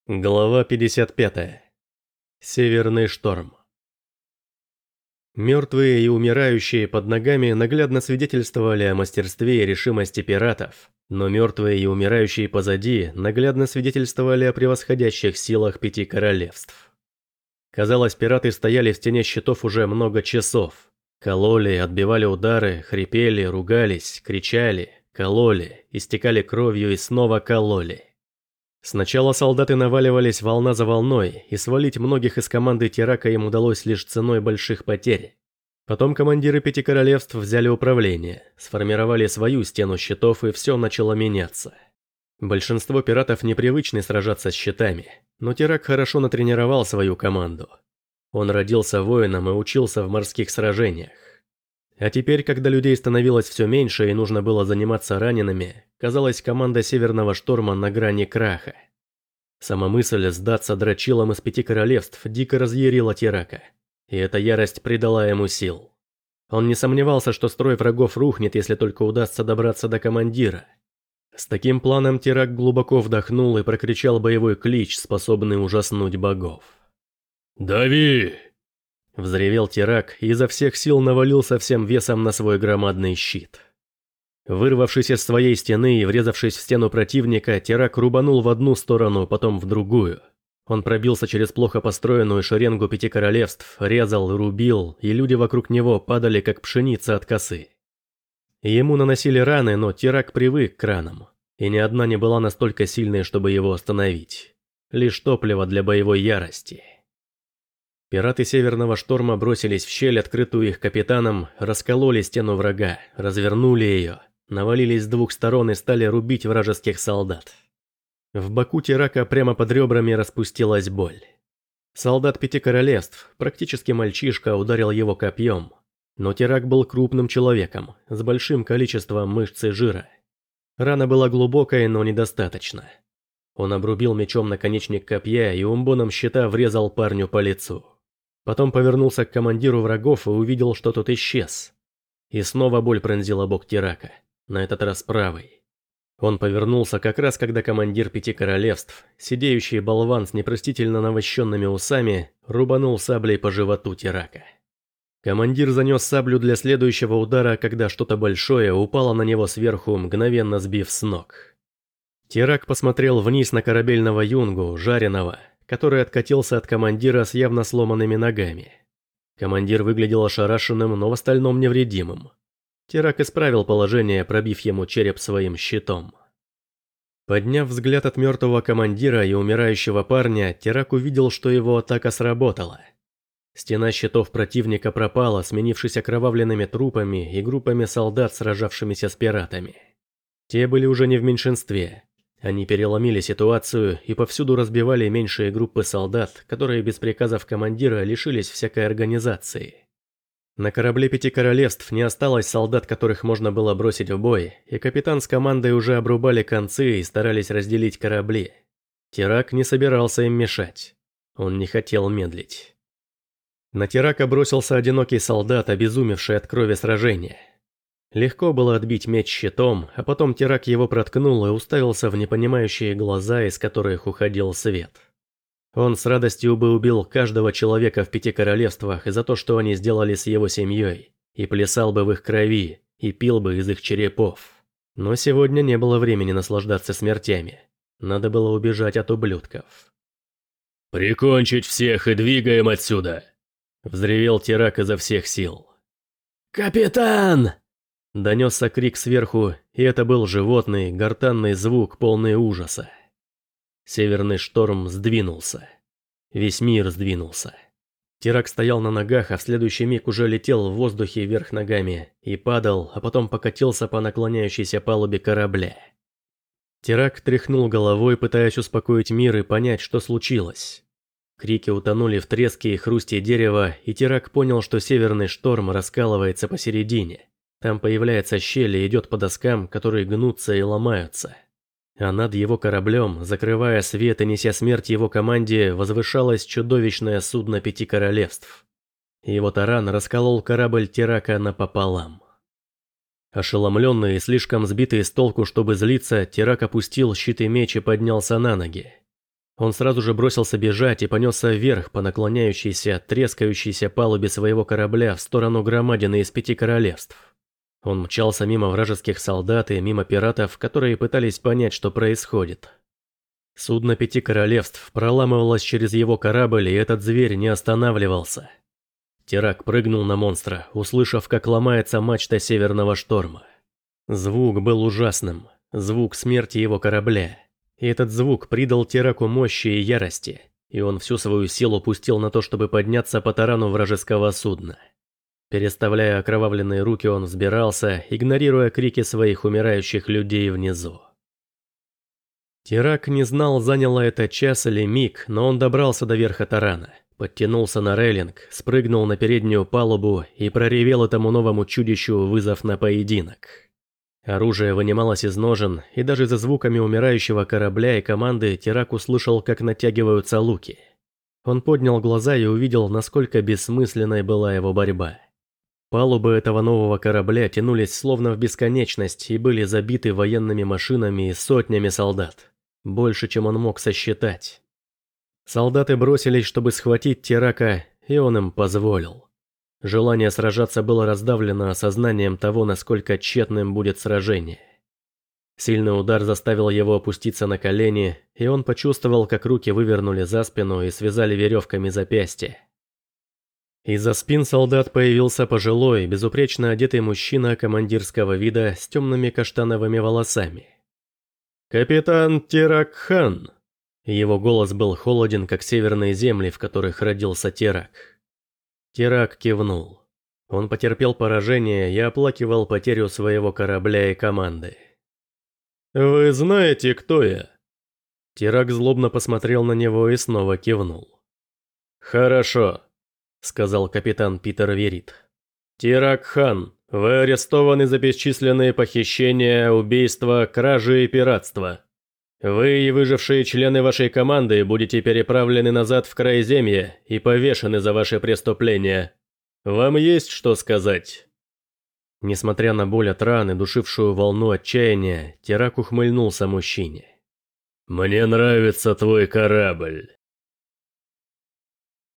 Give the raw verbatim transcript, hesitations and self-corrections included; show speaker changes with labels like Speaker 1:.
Speaker 1: Глава пятьдесят пятая. Северный шторм. Мертвые и умирающие под ногами наглядно свидетельствовали о мастерстве и решимости пиратов, но мертвые и умирающие позади наглядно свидетельствовали о превосходящих силах пяти королевств. Казалось, пираты стояли в стене щитов уже много часов. Кололи, отбивали удары, хрипели, ругались, кричали, кололи, истекали кровью и снова кололи. Сначала солдаты наваливались волна за волной, и свалить многих из команды Тирака им удалось лишь ценой больших потерь. Потом командиры пяти королевств взяли управление, сформировали свою стену щитов, и все начало меняться. Большинство пиратов непривычны сражаться с щитами, но Тирак хорошо натренировал свою команду. Он родился воином и учился в морских сражениях. А теперь, когда людей становилось все меньше и нужно было заниматься ранеными, казалось, команда Северного шторма на грани краха. Сама мысль сдаться дрочилам из пяти королевств дико разъярила Тирака, и эта ярость придала ему сил. Он не сомневался, что строй врагов рухнет, если только удастся добраться до командира. С таким планом Тирак глубоко вдохнул и прокричал боевой клич, способный ужаснуть богов.
Speaker 2: «Дави!»
Speaker 1: Взревел Тирак и изо всех сил навалился всем весом на свой громадный щит. Вырвавшись из своей стены и врезавшись в стену противника, Тирак рубанул в одну сторону, потом в другую. Он пробился через плохо построенную шеренгу пяти королевств, резал, рубил, и люди вокруг него падали, как пшеница от косы. Ему наносили раны, но Тирак привык к ранам, и ни одна не была настолько сильной, чтобы его остановить. Лишь топливо для боевой ярости. Пираты Северного шторма бросились в щель, открытую их капитаном, раскололи стену врага, развернули ее, навалились с двух сторон и стали рубить вражеских солдат. В боку Тирака прямо под ребрами распустилась боль. Солдат пяти королевств, практически мальчишка, ударил его копьем, но Тирак был крупным человеком, с большим количеством мышц и жира. Рана была глубокой, но недостаточно. Он обрубил мечом наконечник копья и умбоном щита врезал парню по лицу. Потом повернулся к командиру врагов и увидел, что тот исчез. И снова боль пронзила бок Тирака, на этот раз правый. Он повернулся как раз, когда командир пяти королевств, сидеющий болван с непростительно навощенными усами, рубанул саблей по животу Тирака. Командир занес саблю для следующего удара, когда что-то большое упало на него сверху, мгновенно сбив с ног. Тирак посмотрел вниз на корабельного юнгу, жареного, который откатился от командира с явно сломанными ногами. Командир выглядел ошарашенным, но в остальном невредимым. Тирак исправил положение, пробив ему череп своим щитом. Подняв взгляд от мертвого командира и умирающего парня, Тирак увидел, что его атака сработала. Стена щитов противника пропала, сменившись окровавленными трупами и группами солдат, сражавшимися с пиратами. Те были уже не в меньшинстве. Они переломили ситуацию и повсюду разбивали меньшие группы солдат, которые без приказов командира лишились всякой организации. На корабле пяти королевств не осталось солдат, которых можно было бросить в бой, и капитан с командой уже обрубали концы и старались разделить корабли. Тирак не собирался им мешать. Он не хотел медлить. На Тирака бросился одинокий солдат, обезумевший от крови сражения. Легко было отбить меч щитом, а потом Тирак его проткнул и уставился в непонимающие глаза, из которых уходил свет. Он с радостью бы убил каждого человека в пяти королевствах за то, что они сделали с его семьей, и плясал бы в их крови, и пил бы из их черепов. Но сегодня не было времени наслаждаться смертями. Надо было убежать от ублюдков.
Speaker 2: «Прикончить всех и двигаем отсюда!» — взревел Тирак изо всех сил.
Speaker 3: «Капитан!»
Speaker 1: Донесся крик сверху, и это был животный, гортанный звук, полный ужаса. Северный шторм сдвинулся. Весь мир сдвинулся. Тирак стоял на ногах, а в следующий миг уже летел в воздухе вверх ногами и падал, а потом покатился по наклоняющейся палубе корабля. Тирак тряхнул головой, пытаясь успокоить мир и понять, что случилось. Крики утонули в треске и хрусте дерева, и Тирак понял, что северный шторм раскалывается посередине. Там появляется щель и идет по доскам, которые гнутся и ломаются. А над его кораблем, закрывая свет и неся смерть его команде, возвышалось чудовищное судно пяти королевств. Его таран расколол корабль Тирака напополам. Ошеломленный и слишком сбитый с толку, чтобы злиться, Тирак опустил щит и меч и поднялся на ноги. Он сразу же бросился бежать и понесся вверх по наклоняющейся, трескающейся палубе своего корабля в сторону громадины из пяти королевств. Он мчался мимо вражеских солдат и мимо пиратов, которые пытались понять, что происходит. Судно пяти королевств проламывалось через его корабль, и этот зверь не останавливался. Террак прыгнул на монстра, услышав, как ломается мачта Северного Шторма. Звук был ужасным, звук смерти его корабля. И этот звук придал Терраку мощи и ярости, и он всю свою силу пустил на то, чтобы подняться по тарану вражеского судна. Переставляя окровавленные руки, он взбирался, игнорируя крики своих умирающих людей внизу. Террак не знал, заняло это час или миг, но он добрался до верха тарана, подтянулся на рейлинг, спрыгнул на переднюю палубу и проревел этому новому чудищу вызов на поединок. Оружие вынималось из ножен, и даже за звуками умирающего корабля и команды Террак услышал, как натягиваются луки. Он поднял глаза и увидел, насколько бессмысленной была его борьба. Палубы этого нового корабля тянулись словно в бесконечность и были забиты военными машинами и сотнями солдат. Больше, чем он мог сосчитать. Солдаты бросились, чтобы схватить Террака, и он им позволил. Желание сражаться было раздавлено осознанием того, насколько тщетным будет сражение. Сильный удар заставил его опуститься на колени, и он почувствовал, как руки вывернули за спину и связали веревками запястья. Из-за спин солдат появился пожилой, безупречно одетый мужчина командирского вида с темными каштановыми волосами. «Капитан Террак Хан!» Его голос был холоден, как северные земли, в которых родился Террак. Террак кивнул. Он потерпел поражение и оплакивал потерю своего корабля и команды. «Вы знаете, кто я?» Террак злобно посмотрел на него и снова кивнул. «Хорошо», — сказал капитан Питер Верит. «Террак Хан, вы арестованы за бесчисленные похищения, убийства, кражи и пиратство. Вы и выжившие члены вашей команды будете переправлены назад в Краеземье и повешены за ваши преступления. Вам есть что сказать?» Несмотря на боль от раны, душившую волну отчаяния, Террак ухмыльнулся мужчине. «Мне нравится твой корабль.